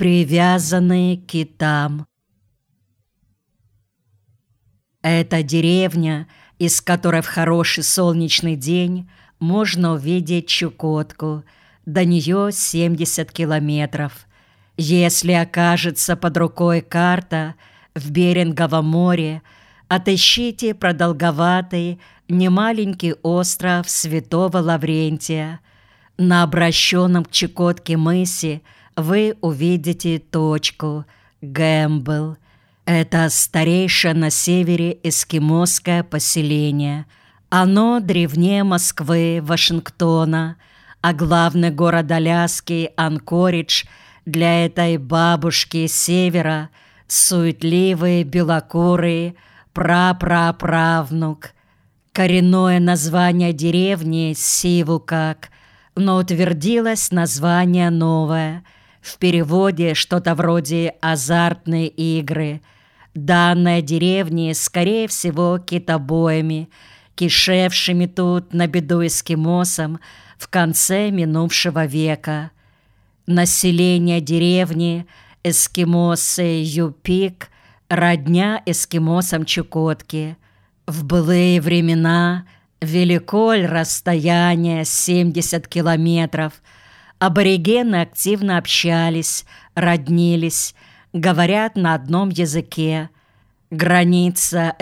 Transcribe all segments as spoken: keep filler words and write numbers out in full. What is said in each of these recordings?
привязанные к китам. Это деревня, из которой в хороший солнечный день можно увидеть Чукотку. До нее семьдесят километров. Если окажется под рукой карта в Беринговом море, отыщите продолговатый немаленький остров Святого Лаврентия. На обращенном к Чукотке мысе вы увидите точку Гэмбл. Это старейшее на севере эскимосское поселение. Оно древнее Москвы, Вашингтона, а главный город Аляски Анкоридж для этой бабушки севера суетливый, белокурый прапраправнук. Коренное название деревни Сивукак, но утвердилось название новое. В переводе что-то вроде «азартные игры». Данная деревня, скорее всего, китобоями, кишевшими тут на беду эскимосам в конце минувшего века. Население деревни эскимосы Юпик родня эскимосам Чукотки. В былые времена велико ль расстояние семьдесят километров. Аборигены активно общались, роднились, говорят на одном языке. Граница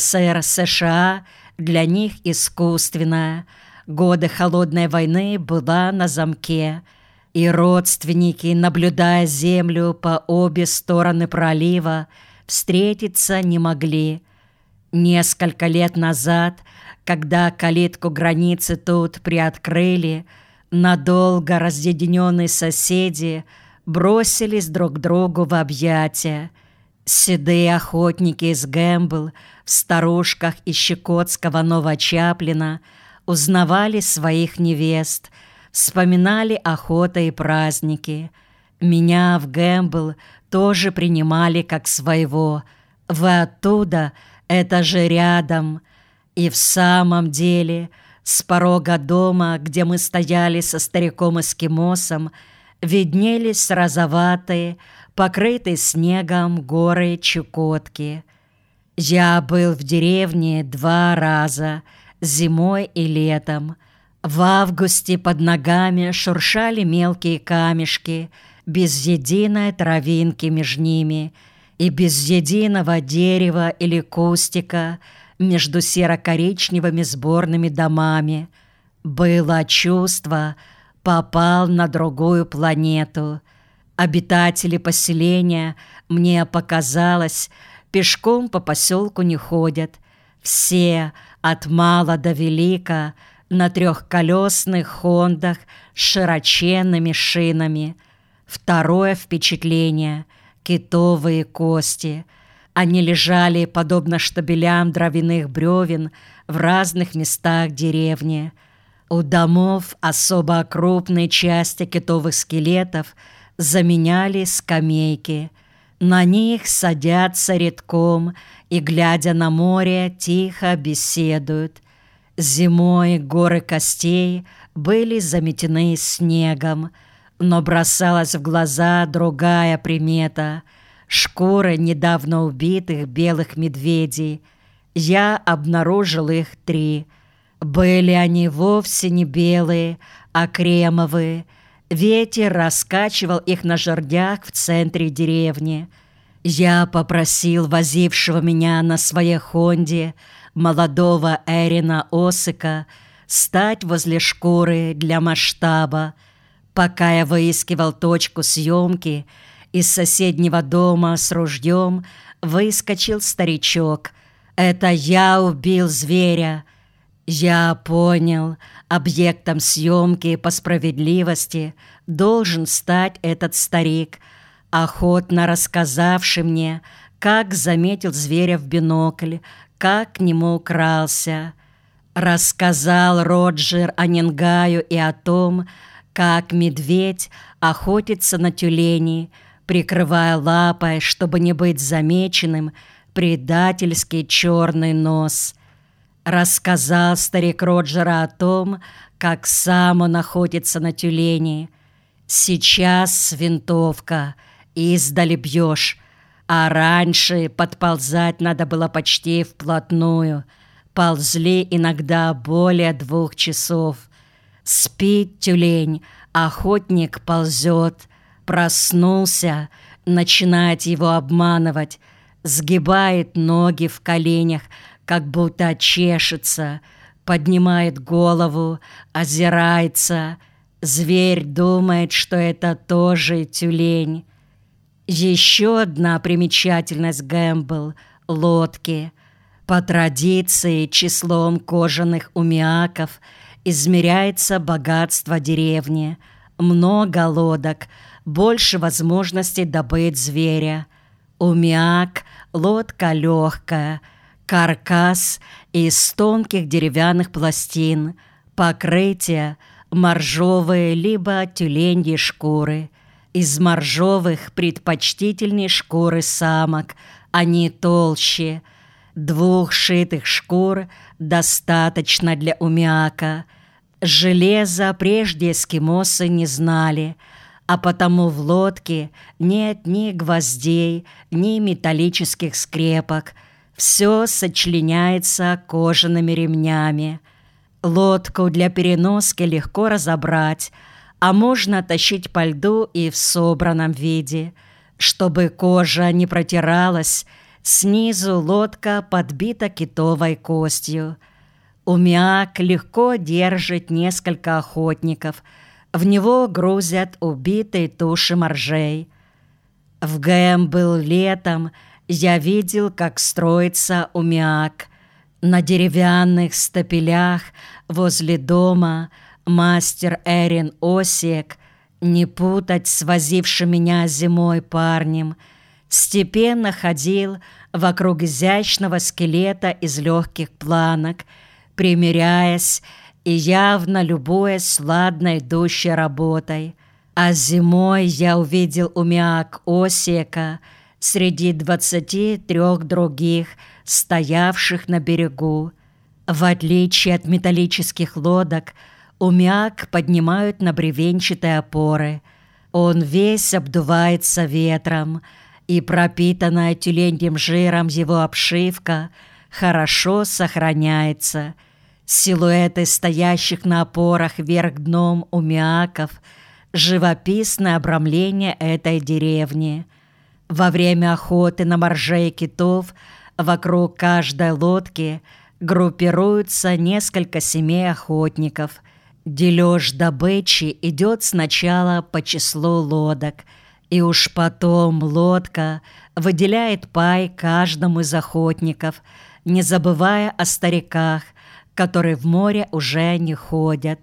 СССР-США для них искусственная. Годы холодной войны была на замке. И родственники, наблюдая землю по обе стороны пролива, встретиться не могли. Несколько лет назад, когда калитку границы тут приоткрыли, надолго разъединенные соседи бросились друг к другу в объятия. Седые охотники из Гэмбл в старушках из Щекотского Новочаплина узнавали своих невест, вспоминали охоты и праздники. Меня в Гэмбл тоже принимали как своего. Вы оттуда, это же рядом. И в самом деле, с порога дома, где мы стояли со стариком-эскимосом, виднелись розоватые, покрытые снегом горы Чукотки. Я был в деревне два раза, зимой и летом. В августе под ногами шуршали мелкие камешки, без единой травинки между ними и без единого дерева или кустика между серо-коричневыми сборными домами. Было чувство, попал на другую планету. Обитатели поселения, мне показалось, пешком по поселку не ходят. Все, от мала до велика, на трехколесных хондах с широченными шинами. Второе впечатление — китовые кости. Они лежали, подобно штабелям дровяных бревен, в разных местах деревни. У домов особо крупные части китовых скелетов заменяли скамейки. На них садятся редком и, глядя на море, тихо беседуют. Зимой горы костей были заметены снегом, но бросалась в глаза другая примета — шкуры недавно убитых белых медведей. Я обнаружил их три. Были они вовсе не белые, а кремовые. Ветер раскачивал их на жердях в центре деревни. Я попросил возившего меня на своей хонде молодого Эрина Осыка стать возле шкуры для масштаба. Пока я выискивал точку съемки, из соседнего дома с ружьем выскочил старичок. «Это я убил зверя!» Я понял, объектом съемки по справедливости должен стать этот старик, охотно рассказавший мне, как заметил зверя в бинокль, как к нему крался. Рассказал Роджер о Нингаю и о том, как медведь охотится на тюленей, прикрывая лапой, чтобы не быть замеченным, предательский черный нос. Рассказал старик Роджера о том, как сам он охотится на тюленей. Сейчас винтовка, издали бьешь, а раньше подползать надо было почти вплотную. Ползли иногда более двух часов. Спит тюлень, охотник ползет. Проснулся, начинает его обманывать, сгибает ноги в коленях, как будто чешется, поднимает голову, озирается. Зверь думает, что это тоже тюлень. Еще одна примечательность Гэмбл — лодки. По традиции числом кожаных умиаков измеряется богатство деревни. Много лодок, больше возможностей добыть зверя. Умиак — лодка легкая, каркас из тонких деревянных пластин, покрытие — моржовые либо тюленьи шкуры. Из моржовых предпочтительнее шкуры самок, они толще. Двух шитых шкур достаточно для умиака. Железа прежде эскимосы не знали, а потому в лодке нет ни гвоздей, ни металлических скрепок. Все сочленяется кожаными ремнями. Лодку для переноски легко разобрать, а можно тащить по льду и в собранном виде. Чтобы кожа не протиралась, снизу лодка подбита китовой костью. Умиак легко держит несколько охотников. В него грузят убитые туши моржей. В Гэмбл летом я видел, как строится умиак. На деревянных стапелях возле дома мастер Эрин Осиек, не путать с возившим меня зимой парнем, степенно ходил вокруг изящного скелета из легких планок, примиряясь и явно любуясь ладно идущей работой. А зимой я увидел умиак Осиека среди двадцати трех других, стоявших на берегу. В отличие от металлических лодок, умиак поднимают на бревенчатые опоры. Он весь обдувается ветром, и пропитанная тюленьим жиром его обшивка хорошо сохраняется. Силуэты стоящих на опорах вверх дном умиаков — живописное обрамление этой деревни. Во время охоты на моржей и китов вокруг каждой лодки группируются несколько семей охотников. Дележ добычи идет сначала по числу лодок, и уж потом лодка выделяет пай каждому из охотников, не забывая о стариках, которые в море уже не ходят.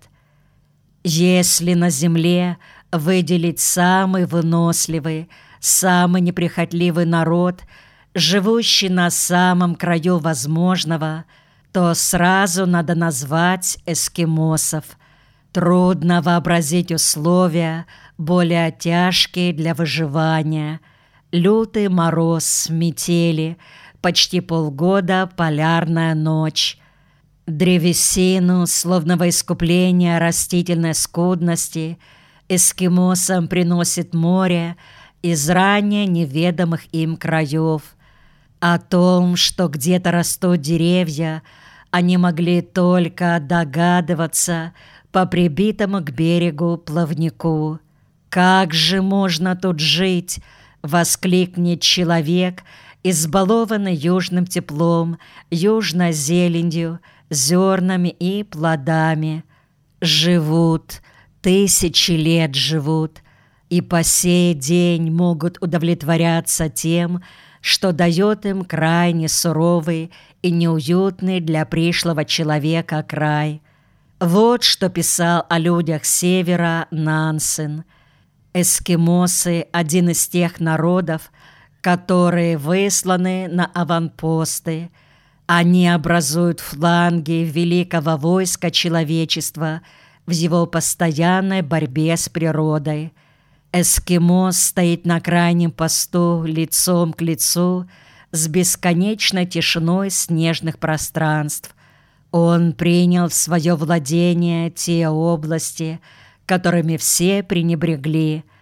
Если на земле выделить самый выносливый, самый неприхотливый народ, живущий на самом краю возможного, то сразу надо назвать эскимосов. Трудно вообразить условия, более тяжкие для выживания. Лютый мороз, метели, почти полгода полярная ночь. Древесину, словно во искупление растительной скудности, эскимосам приносит море из ранее неведомых им краев. О том, что где-то растут деревья, они могли только догадываться по прибитому к берегу плавнику. «Как же можно тут жить?» — воскликнет человек, избалованный южным теплом, южной зеленью, зернами и плодами. Живут, тысячи лет живут, и по сей день могут удовлетворяться тем, что дает им крайне суровый и неуютный для пришлого человека край. Вот что писал о людях севера Нансен. Эскимосы — один из тех народов, которые высланы на аванпосты. Они образуют фланги великого войска человечества в его постоянной борьбе с природой. Эскимос стоит на крайнем посту лицом к лицу с бесконечной тишиной снежных пространств. Он принял в свое владение те области, которыми все пренебрегли.